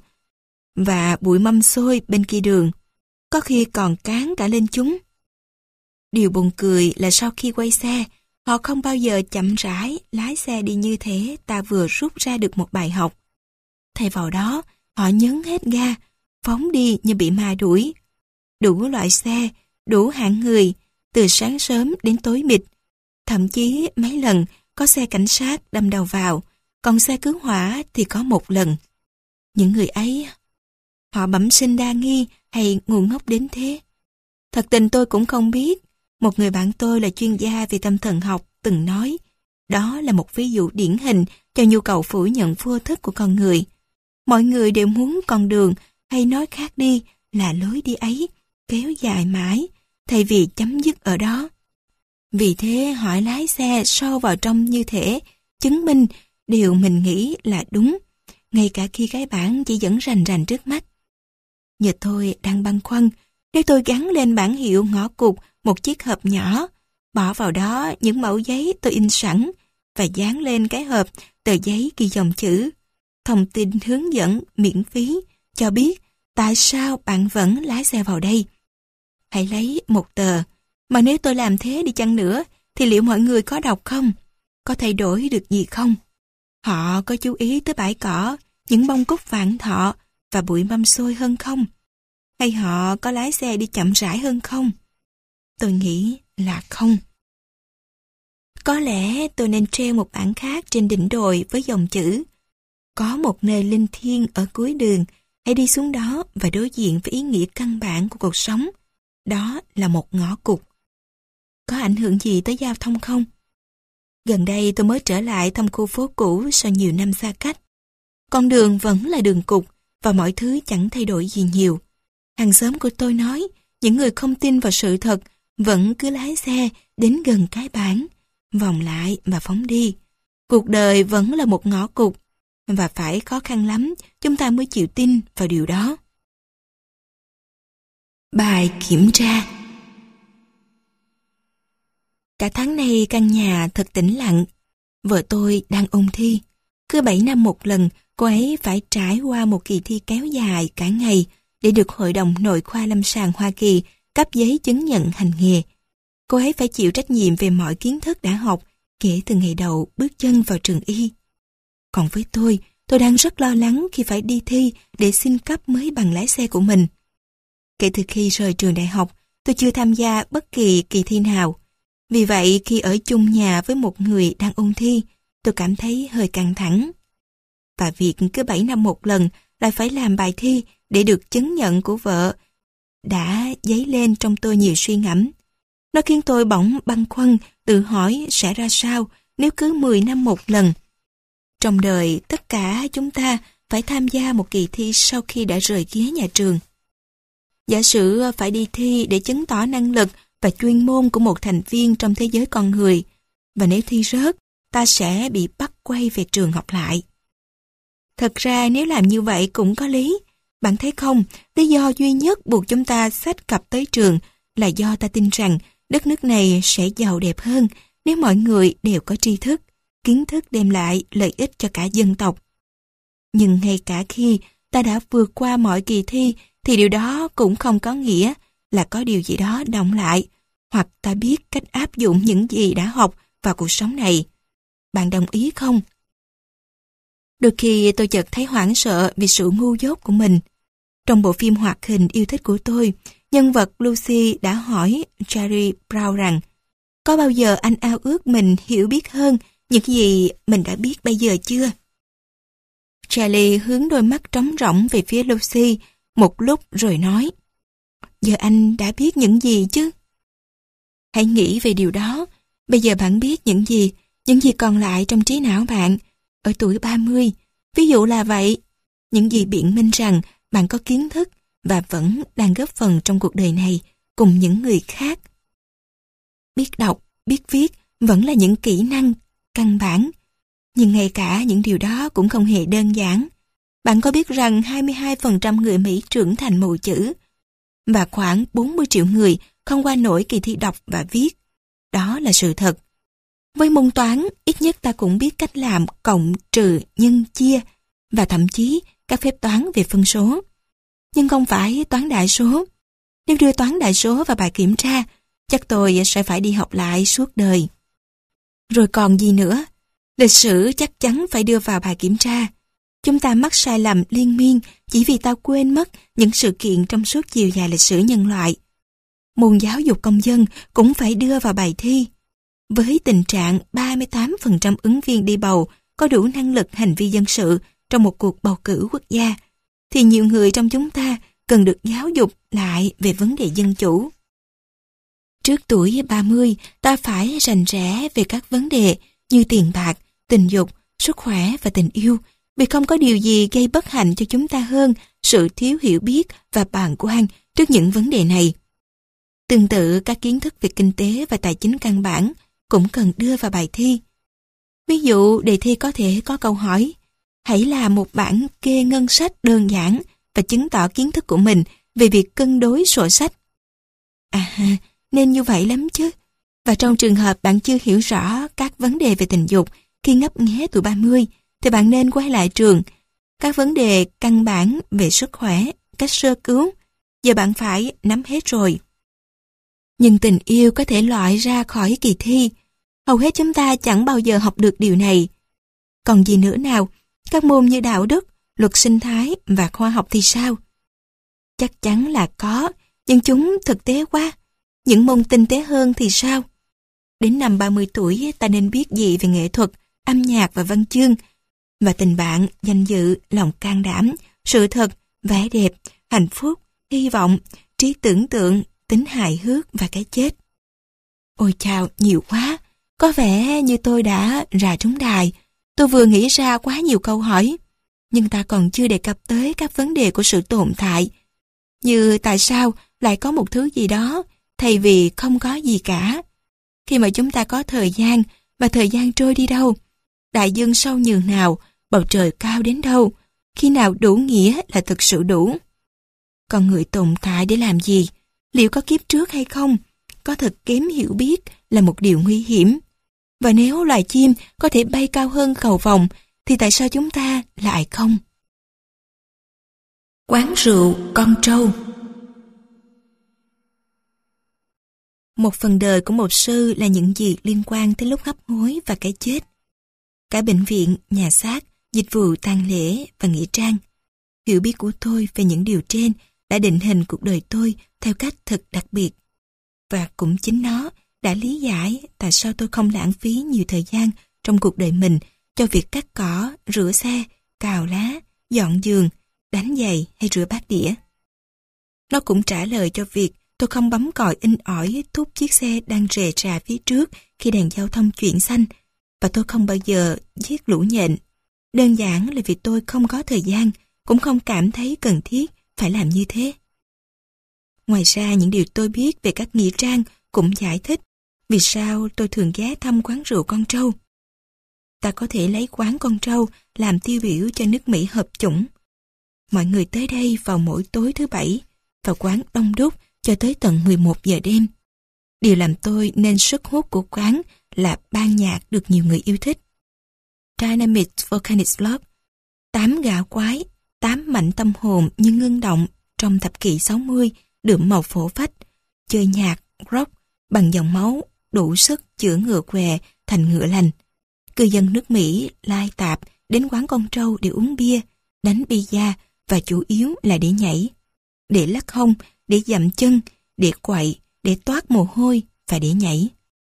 và bụi mâm xôi bên kia đường, có khi còn cán cả lên chúng. Điều buồn cười là sau khi quay xe, họ không bao giờ chậm rãi lái xe đi như thế ta vừa rút ra được một bài học. Thay vào đó, họ nhấn hết ga, phóng đi như bị ma đuổi. Đủ loại xe, đủ hạng người, từ sáng sớm đến tối mịt. Thậm chí mấy lần có xe cảnh sát đâm đầu vào, còn xe cứu hỏa thì có 1 lần. Những người ấy, họ bẩm sinh đa nghi hay ngu ngốc đến thế? Thật tình tôi cũng không biết. Một người bạn tôi là chuyên gia về tâm thần học từng nói, đó là một ví dụ điển hình cho nhu cầu phủ nhận vô thức của con người. Mọi người đều muốn con đường, hay nói khác đi là lối đi ấy, kéo dài mãi, thay vì chấm dứt ở đó. Vì thế họ lái xe sâu vào trong như thể chứng minh điều mình nghĩ là đúng, ngay cả khi cái bảng chỉ dẫn rành rành trước mắt. Giờ tôi đang băn khoăn, nếu tôi gắn lên bảng hiệu ngõ cụt một chiếc hộp nhỏ, bỏ vào đó những mẫu giấy tôi in sẵn và dán lên cái hộp tờ giấy ghi dòng chữ thông tin hướng dẫn miễn phí cho biết tại sao bạn vẫn lái xe vào đây. Hãy lấy một tờ, mà nếu tôi làm thế đi chăng nữa thì liệu mọi người có đọc không? Có thay đổi được gì không? Họ có chú ý tới bãi cỏ, những bông cúc vạn thọ và bụi mâm xôi hơn không? Hay họ có lái xe đi chậm rãi hơn không? Tôi nghĩ là không. Có lẽ tôi nên treo một bảng khác trên đỉnh đồi với dòng chữ có một nơi linh thiêng ở cuối đường, hãy đi xuống đó và đối diện với ý nghĩa căn bản của cuộc sống. Đó là một ngõ cụt. Có ảnh hưởng gì tới giao thông không? Gần đây tôi mới trở lại thăm khu phố cũ sau nhiều năm xa cách. Con đường vẫn là đường cụt và mọi thứ chẳng thay đổi gì nhiều. Hàng xóm của tôi nói, những người không tin vào sự thật vẫn cứ lái xe đến gần cái bảng, vòng lại và phóng đi. Cuộc đời vẫn là một ngõ cụt và phải khó khăn lắm chúng ta mới chịu tin vào điều đó. Bài kiểm tra. Cả tháng nay căn nhà thật tĩnh lặng. Vợ tôi đang ôn thi. Cứ 7 năm một lần, cô ấy phải trải qua một kỳ thi kéo dài cả ngày để được Hội đồng Nội khoa Lâm sàng Hoa Kỳ cấp giấy chứng nhận hành nghề. Cô ấy phải chịu trách nhiệm về mọi kiến thức đã học kể từ ngày đầu bước chân vào trường y. Còn với tôi đang rất lo lắng khi phải đi thi để xin cấp mới bằng lái xe của mình. Kể từ khi rời trường đại học, tôi chưa tham gia bất kỳ kỳ thi nào. Vì vậy khi ở chung nhà với một người đang ôn thi, tôi cảm thấy hơi căng thẳng. Và việc cứ 7 năm một lần lại phải làm bài thi để được chứng nhận của vợ đã dấy lên trong tôi nhiều suy ngẫm. Nó khiến tôi bỗng băn khoăn tự hỏi sẽ ra sao nếu cứ 10 năm một lần. Trong đời tất cả chúng ta phải tham gia một kỳ thi sau khi đã rời ghế nhà trường. Giả sử phải đi thi để chứng tỏ năng lực và chuyên môn của một thành viên trong thế giới con người, và nếu thi rớt, ta sẽ bị bắt quay về trường học lại. Thật ra nếu làm như vậy cũng có lý. Bạn thấy không, lý do duy nhất buộc chúng ta xách cặp tới trường là do ta tin rằng đất nước này sẽ giàu đẹp hơn nếu mọi người đều có tri thức, kiến thức đem lại lợi ích cho cả dân tộc. Nhưng ngay cả khi ta đã vượt qua mọi kỳ thi thì điều đó cũng không có nghĩa là có điều gì đó đọng lại, hoặc ta biết cách áp dụng những gì đã học vào cuộc sống này. Bạn đồng ý không? Đôi khi tôi chợt thấy hoảng sợ vì sự ngu dốt của mình. Trong bộ phim hoạt hình yêu thích của tôi, nhân vật Lucy đã hỏi Charlie Brown rằng có bao giờ anh ao ước mình hiểu biết hơn những gì mình đã biết bây giờ chưa? Charlie hướng đôi mắt trống rỗng về phía Lucy một lúc rồi nói: giờ anh đã biết những gì chứ? Hãy nghĩ về điều đó. Bây giờ bạn biết những gì còn lại trong trí não bạn ở tuổi 30. Ví dụ là vậy, những gì biện minh rằng bạn có kiến thức và vẫn đang góp phần trong cuộc đời này cùng những người khác. Biết đọc, biết viết vẫn là những kỹ năng căn bản, nhưng ngay cả những điều đó cũng không hề đơn giản. Bạn có biết rằng 22% người Mỹ trưởng thành mù chữ và khoảng 40 triệu người không qua nổi kỳ thi đọc và viết. Đó là sự thật. Với môn toán, ít nhất ta cũng biết cách làm cộng, trừ, nhân, chia và thậm chí các phép toán về phân số. Nhưng không phải toán đại số. Nếu đưa toán đại số vào bài kiểm tra, chắc tôi sẽ phải đi học lại suốt đời. Rồi còn gì nữa? Lịch sử chắc chắn phải đưa vào bài kiểm tra. Chúng ta mắc sai lầm liên miên chỉ vì ta quên mất những sự kiện trong suốt chiều dài lịch sử nhân loại. Môn giáo dục công dân cũng phải đưa vào bài thi. Với tình trạng 38% ứng viên đi bầu có đủ năng lực hành vi dân sự trong một cuộc bầu cử quốc gia, thì nhiều người trong chúng ta cần được giáo dục lại về vấn đề dân chủ. Trước tuổi 30, ta phải rành rẽ về các vấn đề như tiền bạc, tình dục, sức khỏe và tình yêu, vì không có điều gì gây bất hạnh cho chúng ta hơn sự thiếu hiểu biết và bàng quan trước những vấn đề này. Tương tự, các kiến thức về kinh tế và tài chính căn bản cũng cần đưa vào bài thi. Ví dụ, đề thi có thể có câu hỏi: hãy làm một bản kê ngân sách đơn giản và chứng tỏ kiến thức của mình về việc cân đối sổ sách. Nên như vậy lắm chứ. Và trong trường hợp bạn chưa hiểu rõ các vấn đề về tình dục khi ngấp nghé tuổi 30, thì bạn nên quay lại trường. Các vấn đề căn bản về sức khỏe, cách sơ cứu, giờ bạn phải nắm hết rồi. Nhưng tình yêu có thể loại ra khỏi kỳ thi. Hầu hết chúng ta chẳng bao giờ học được điều này. Còn gì nữa nào? Các môn như đạo đức, luật sinh thái và khoa học thì sao? Chắc chắn là có, nhưng chúng thực tế quá. Những môn tinh tế hơn thì sao? Đến năm 30 tuổi ta nên biết gì về nghệ thuật, âm nhạc và văn chương, và tình bạn, danh dự, lòng can đảm, sự thật, vẻ đẹp, hạnh phúc, hy vọng, trí tưởng tượng, tính hài hước và cái chết. Ôi chao, nhiều quá. Có vẻ như tôi đã rà trúng đài. Tôi vừa nghĩ ra quá nhiều câu hỏi, nhưng ta còn chưa đề cập tới các vấn đề của sự tồn tại, như tại sao lại có một thứ gì đó thay vì không có gì cả. Khi mà chúng ta có thời gian, và thời gian trôi đi đâu? Đại dương sâu nhường nào, bầu trời cao đến đâu? Khi nào đủ nghĩa là thực sự đủ? Con người tồn tại để làm gì? Liệu có kiếp trước hay không? Có thật kém hiểu biết là một điều nguy hiểm. Và nếu loài chim có thể bay cao hơn cầu vồng, thì tại sao chúng ta lại không? Quán rượu con trâu. Một phần đời của một sư là những gì liên quan tới lúc hấp hối và cái chết. Cả bệnh viện, nhà xác, dịch vụ tang lễ và nghĩa trang. Hiểu biết của tôi về những điều trên đã định hình cuộc đời tôi theo cách thật đặc biệt. Và cũng chính nó đã lý giải tại sao tôi không lãng phí nhiều thời gian trong cuộc đời mình cho việc cắt cỏ, rửa xe, cào lá, dọn giường, đánh giày hay rửa bát đĩa. Nó cũng trả lời cho việc tôi không bấm còi inh ỏi thúc chiếc xe đang rề rà phía trước khi đèn giao thông chuyển xanh, và tôi không bao giờ giết lũ nhện. Đơn giản là vì tôi không có thời gian, cũng không cảm thấy cần thiết phải làm như thế. Ngoài ra, những điều tôi biết về các nghĩa trang cũng giải thích vì sao tôi thường ghé thăm quán rượu Con Trâu. Ta có thể lấy quán Con Trâu làm tiêu biểu cho nước Mỹ hợp chủng. Mọi người tới đây vào mỗi tối thứ Bảy, và quán đông đúc cho tới tận 11 giờ đêm. Điều làm tôi nên sức hút của quán là ban nhạc được nhiều người yêu thích. Dynamite Volcanic Love, 8 gã quái, 8 mảnh tâm hồn như ngưng động trong thập kỷ 60, đượm màu phổ phách, chơi nhạc, rock bằng dòng máu đủ sức chữa ngựa què thành ngựa lành. Cư dân nước Mỹ lai tạp đến quán Con Trâu để uống bia, đánh bida và chủ yếu là để nhảy, để lắc hông, để dậm chân, để quậy, để toát mồ hôi và để nhảy.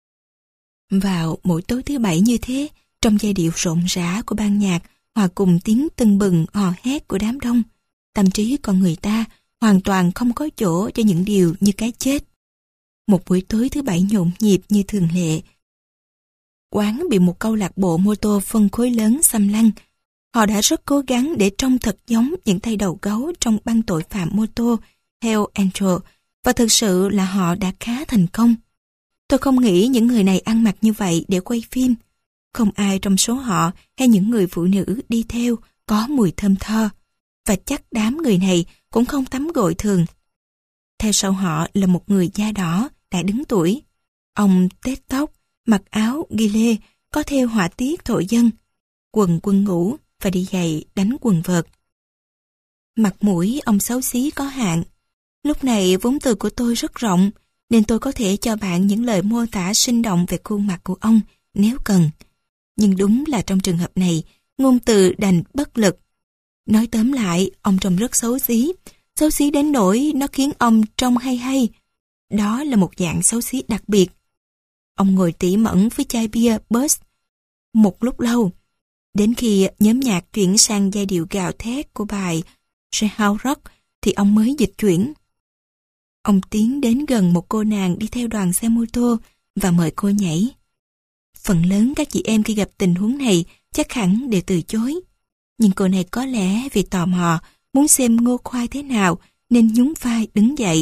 Vào mỗi tối thứ Bảy như thế, trong giai điệu rộn rã của ban nhạc hòa cùng tiếng tưng bừng hò hét của đám đông, tâm trí con người ta hoàn toàn không có chỗ cho những điều như cái chết. Một buổi tối thứ Bảy nhộn nhịp như thường lệ, quán bị một câu lạc bộ mô tô phân khối lớn xâm lăng. Họ đã rất cố gắng để trông thật giống những tay đầu gấu trong băng tội phạm mô tô Hell Angel, và thực sự là họ đã khá thành công. Tôi không nghĩ những người này ăn mặc như vậy để quay phim. Không ai trong số họ hay những người phụ nữ đi theo có mùi thơm tho, và chắc đám người này cũng không tắm gội thường. Theo sau họ là một người da đỏ đã đứng tuổi. Ông tết tóc, mặc áo ghi lê, có theo họa tiết thổ dân, quần quân ngủ và đi giày đánh quần vợt. Mặt mũi ông xấu xí có hạn. Lúc này vốn từ của tôi rất rộng, nên tôi có thể cho bạn những lời mô tả sinh động về khuôn mặt của ông nếu cần. Nhưng đúng là trong trường hợp này, ngôn từ đành bất lực. Nói tóm lại, ông trông rất xấu xí đến nỗi nó khiến ông trông hay hay. Đó là một dạng xấu xí đặc biệt. Ông ngồi tỉ mẩn với chai bia Buzz một lúc lâu, đến khi nhóm nhạc chuyển sang giai điệu gào thét của bài Jailhouse Rock thì ông mới dịch chuyển. Ông tiến đến gần một cô nàng đi theo đoàn xe mô tô và mời cô nhảy. Phần lớn các chị em khi gặp tình huống này chắc hẳn đều từ chối. Nhưng cô này có lẽ vì tò mò muốn xem Ngô Khoai thế nào nên nhún vai đứng dậy.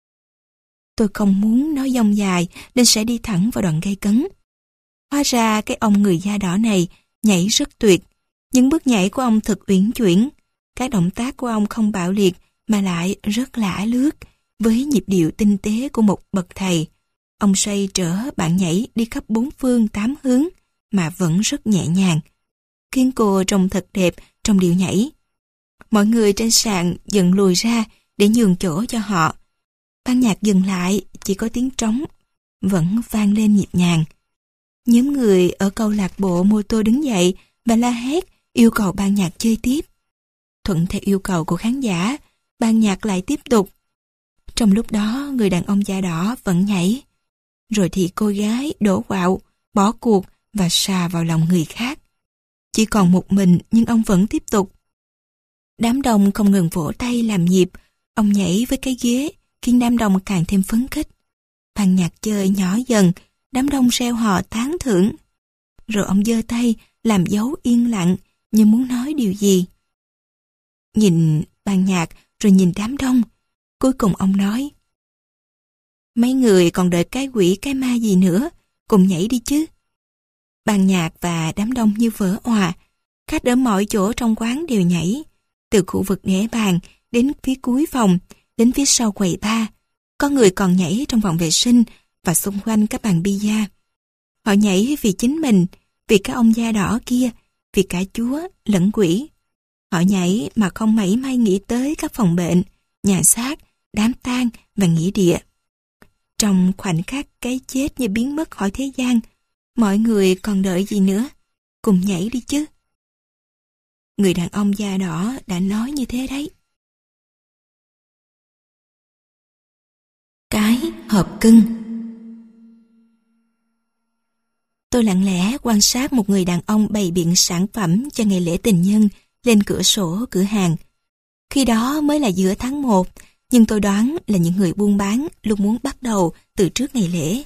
Tôi không muốn nói dông dài nên sẽ đi thẳng vào đoạn gây cấn. Hóa ra cái ông người da đỏ này nhảy rất tuyệt. Những bước nhảy của ông thật uyển chuyển. Các động tác của ông không bạo liệt mà lại rất lả lướt, với nhịp điệu tinh tế của một bậc thầy. Ông xoay trở bạn nhảy đi khắp 4 phương 8 hướng mà vẫn rất nhẹ nhàng, khiến cô trông thật đẹp trong điệu nhảy. Mọi người trên sàn dần lùi ra để nhường chỗ cho họ. Ban nhạc dừng lại, chỉ có tiếng trống vẫn vang lên nhịp nhàng. Nhóm người ở câu lạc bộ mô tô đứng dậy và la hét yêu cầu ban nhạc chơi tiếp. Thuận theo yêu cầu của khán giả, ban nhạc lại tiếp tục. Trong lúc đó, người đàn ông da đỏ vẫn nhảy. Rồi thì cô gái đổ quạo, bỏ cuộc và sà vào lòng người khác. Chỉ còn một mình nhưng ông vẫn tiếp tục. Đám đông không ngừng vỗ tay làm nhịp. Ông nhảy với cái ghế khiến đám đông càng thêm phấn khích. Ban nhạc chơi nhỏ dần, đám đông reo hò tán thưởng. Rồi ông giơ tay làm dấu yên lặng như muốn nói điều gì. Nhìn ban nhạc rồi nhìn đám đông. Cuối cùng ông nói: "Mấy người còn đợi cái quỷ cái ma gì nữa, cùng nhảy đi chứ." Ban nhạc và đám đông như vỡ òa. Khách ở mọi chỗ trong quán đều nhảy, từ khu vực để bàn đến phía cuối phòng, đến phía sau quầy bar. Có người còn nhảy trong phòng vệ sinh và xung quanh các bàn bia. Họ nhảy vì chính mình, vì các ông da đỏ kia, vì cả Chúa lẫn quỷ. Họ nhảy mà không mảy may nghĩ tới các phòng bệnh, nhà xác, đám tang và nghĩa địa. Trong khoảnh khắc cái chết như biến mất khỏi thế gian, mọi người còn đợi gì nữa? Cùng nhảy đi chứ. Người đàn ông da đỏ đã nói như thế đấy. Cái hộp cưng. Tôi lặng lẽ quan sát một người đàn ông bày biện sản phẩm cho ngày lễ tình nhân lên cửa sổ cửa hàng. Khi đó mới là giữa tháng 1, nhưng tôi đoán là những người buôn bán luôn muốn bắt đầu từ trước ngày lễ.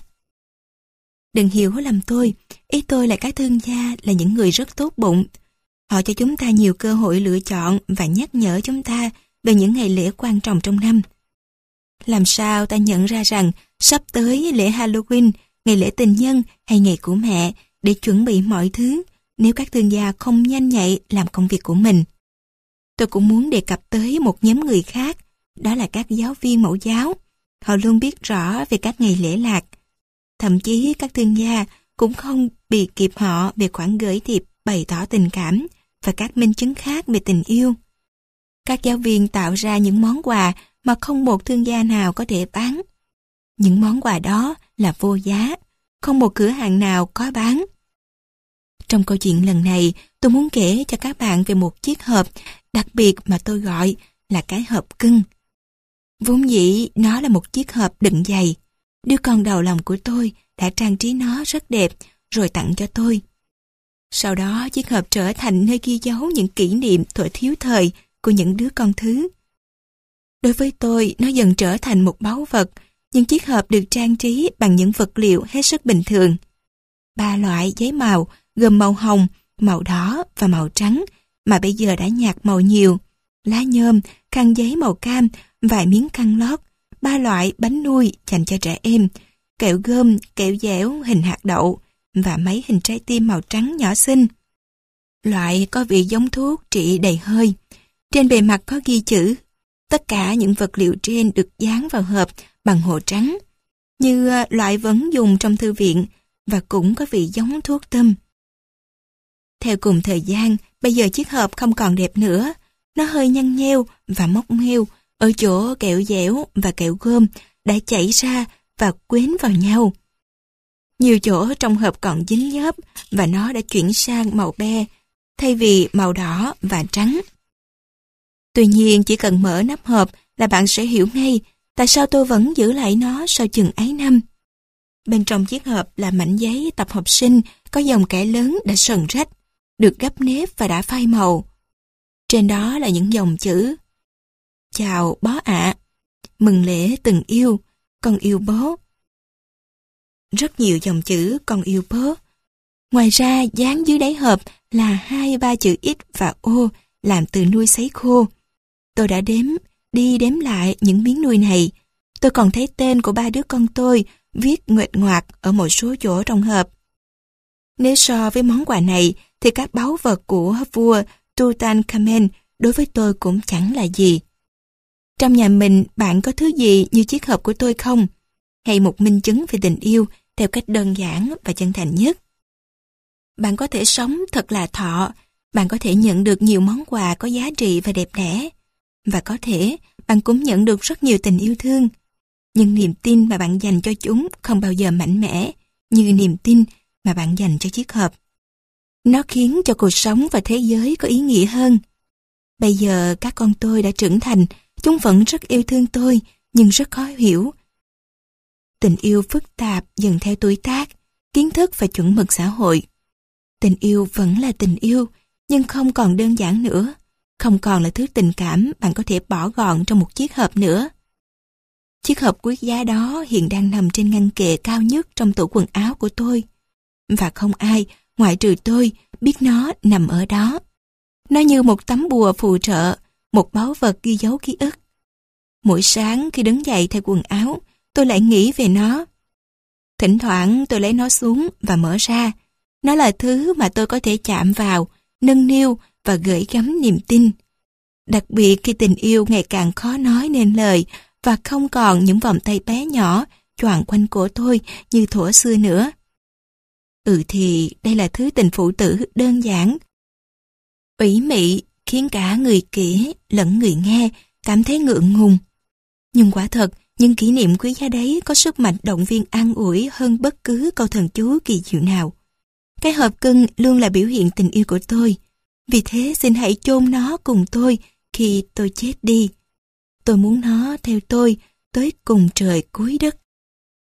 Đừng hiểu lầm tôi, ý tôi là các thương gia là những người rất tốt bụng. Họ cho chúng ta nhiều cơ hội lựa chọn và nhắc nhở chúng ta về những ngày lễ quan trọng trong năm. Làm sao ta nhận ra rằng sắp tới lễ Halloween, ngày lễ tình nhân hay ngày của mẹ để chuẩn bị mọi thứ nếu các thương gia không nhanh nhạy làm công việc của mình. Tôi cũng muốn đề cập tới một nhóm người khác, đó là các giáo viên mẫu giáo. Họ luôn biết rõ về các ngày lễ lạc. Thậm chí các thương gia cũng không bị kịp họ về khoản gửi thiệp bày tỏ tình cảm và các minh chứng khác về tình yêu. Các giáo viên tạo ra những món quà mà không một thương gia nào có thể bán. Những món quà đó là vô giá, không một cửa hàng nào có bán. Trong câu chuyện lần này, tôi muốn kể cho các bạn về một chiếc hộp đặc biệt mà tôi gọi là cái hộp cưng. Vốn dĩ nó là một chiếc hộp đựng giày. Đứa con đầu lòng của tôi đã trang trí nó rất đẹp rồi tặng cho tôi. Sau đó chiếc hộp trở thành nơi ghi dấu những kỷ niệm thuở thiếu thời của những đứa con thứ. Đối với tôi, nó dần trở thành một báu vật, nhưng chiếc hộp được trang trí bằng những vật liệu hết sức bình thường. 3 loại giấy màu gồm màu hồng, màu đỏ và màu trắng mà bây giờ đã nhạt màu nhiều, lá nhôm, khăn giấy màu cam, vài miếng khăn lót, 3 loại bánh nuôi dành cho trẻ em, kẹo gôm, kẹo dẻo hình hạt đậu và mấy hình trái tim màu trắng nhỏ xinh. Loại có vị giống thuốc trị đầy hơi. Trên bề mặt có ghi chữ. Tất cả những vật liệu trên được dán vào hộp bằng hồ trắng, như loại vẫn dùng trong thư viện và cũng có vị giống thuốc tâm. Theo cùng thời gian, bây giờ chiếc hộp không còn đẹp nữa. Nó hơi nhăn nheo và mốc meo ở chỗ kẹo dẻo và kẹo gôm đã chảy ra và quến vào nhau. Nhiều chỗ trong hộp còn dính nhớp và nó đã chuyển sang màu be thay vì màu đỏ và trắng. Tuy nhiên chỉ cần mở nắp hộp là bạn sẽ hiểu ngay tại sao tôi vẫn giữ lại nó sau chừng ấy năm. Bên trong chiếc hộp là mảnh giấy tập học sinh có dòng kẻ lớn đã sần rách, được gấp nếp và đã phai màu. Trên đó là những dòng chữ: Chào bó ạ, mừng lễ tình yêu, con yêu bố. Rất nhiều dòng chữ con yêu bố. Ngoài ra dán dưới đáy hộp là 2-3 chữ X và O làm từ nuôi sấy khô. Tôi đã đếm lại những miếng nuôi này. Tôi còn thấy tên của 3 đứa con tôi viết nguệch ngoạc ở một số chỗ trong hộp. Nếu so với món quà này thì các báu vật của vua Tutankhamen đối với tôi cũng chẳng là gì. Trong nhà mình bạn có thứ gì như chiếc hộp của tôi không? Hay một minh chứng về tình yêu theo cách đơn giản và chân thành nhất? Bạn có thể sống thật là thọ, bạn có thể nhận được nhiều món quà có giá trị và đẹp đẽ, và có thể bạn cũng nhận được rất nhiều tình yêu thương. Nhưng niềm tin mà bạn dành cho chúng không bao giờ mạnh mẽ như niềm tin mà bạn dành cho chiếc hộp. Nó khiến cho cuộc sống và thế giới có ý nghĩa hơn. Bây giờ các con tôi đã trưởng thành, chúng vẫn rất yêu thương tôi, nhưng rất khó hiểu. Tình yêu phức tạp dần theo tuổi tác, kiến thức và chuẩn mực xã hội. Tình yêu vẫn là tình yêu, nhưng không còn đơn giản nữa. Không còn là thứ tình cảm bạn có thể bỏ gọn trong một chiếc hộp nữa. Chiếc hộp quý giá đó hiện đang nằm trên ngăn kệ cao nhất trong tủ quần áo của tôi. Và không ai, ngoại trừ tôi, biết nó nằm ở đó. Nó như một tấm bùa phù trợ, một báu vật ghi dấu ký ức. Mỗi sáng khi đứng dậy thay quần áo, tôi lại nghĩ về nó. Thỉnh thoảng tôi lấy nó xuống và mở ra. Nó là thứ mà tôi có thể chạm vào, nâng niu và gửi gắm niềm tin. Đặc biệt khi tình yêu ngày càng khó nói nên lời và không còn những vòng tay bé nhỏ choàng quanh cổ tôi như thuở xưa nữa. Thì đây là thứ tình phụ tử đơn giản, ủy mị, khiến cả người kể lẫn người nghe cảm thấy ngượng ngùng. Nhưng quả thật, những kỷ niệm quý giá đấy có sức mạnh động viên an ủi hơn bất cứ câu thần chú kỳ diệu nào. Cái hộp cưng luôn là biểu hiện tình yêu của tôi. Vì thế xin hãy chôn nó cùng tôi khi tôi chết đi. Tôi muốn nó theo tôi tới cùng trời cuối đất.